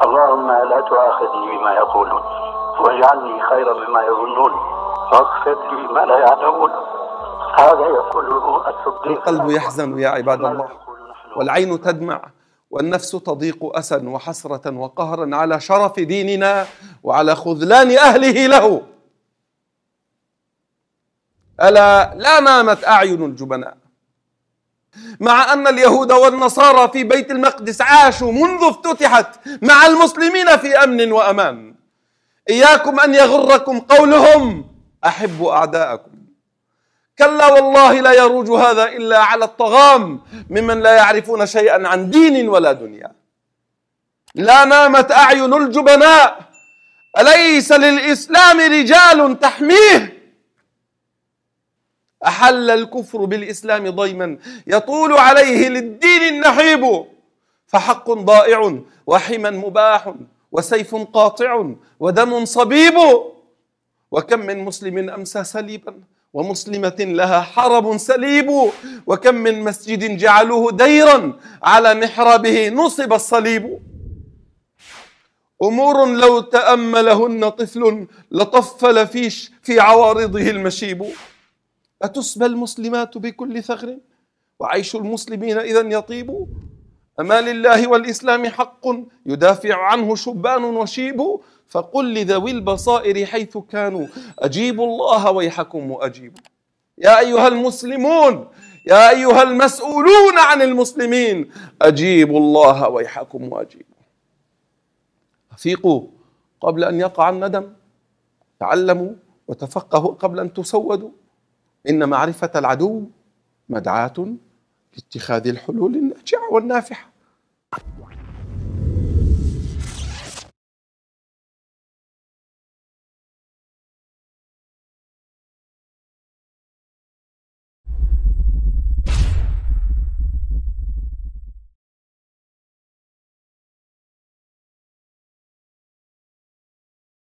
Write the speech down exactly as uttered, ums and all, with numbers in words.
اللهم لا تؤاخذني بما يقولون واجعلني خيرا مما يظنون واغفر لي ما لا يعلمون. هذا يقوله الصديق. القلب يحزن يا عباد الله، والعين تدمع، والنفس تضيق أسا وحسرة وقهرا على شرف ديننا وعلى خذلان أهله له. ألا لا نامت أعين الجبناء، مع أن اليهود والنصارى في بيت المقدس عاشوا منذ افتتحت مع المسلمين في أمن وأمان. إياكم أن يغركم قولهم أحبوا أعداءكم. كلا والله لا يروج هذا إلا على الطغام ممن لا يعرفون شيئا عن دين ولا دنيا. لا نامت أعين الجبناء، أليس للإسلام رجال تحميه؟ أحل الكفر بالإسلام ضيما يطول عليه للدين النحيب، فحق ضائع وحما مباح وسيف قاطع ودم صبيب. وكم من مسلم أمسى سليبا ومسلمة لها حرب سليب، وكم من مسجد جعلوه ديرا على محرابه نصب الصليب. أمور لو تأملهن طفل لطفل فيش في عوارضه المشيب. أتسبى المسلمات بكل ثغر وعيش المسلمين إذن يطيب؟ أما لله والإسلام حق يدافع عنه شبان وشيب، فقل لذوي البصائر حيث كانوا أجيبوا الله ويحكم وأجيبوا. يا أيها المسلمون، يا أيها المسؤولون عن المسلمين، أجيبوا الله ويحكم وأجيبوا. أفيقوا قبل أن يقع الندم، تعلموا وتفقهوا قبل أن تسودوا. إن معرفة العدو مدعاة لاتخاذ الحلول الناجعة والنافعة.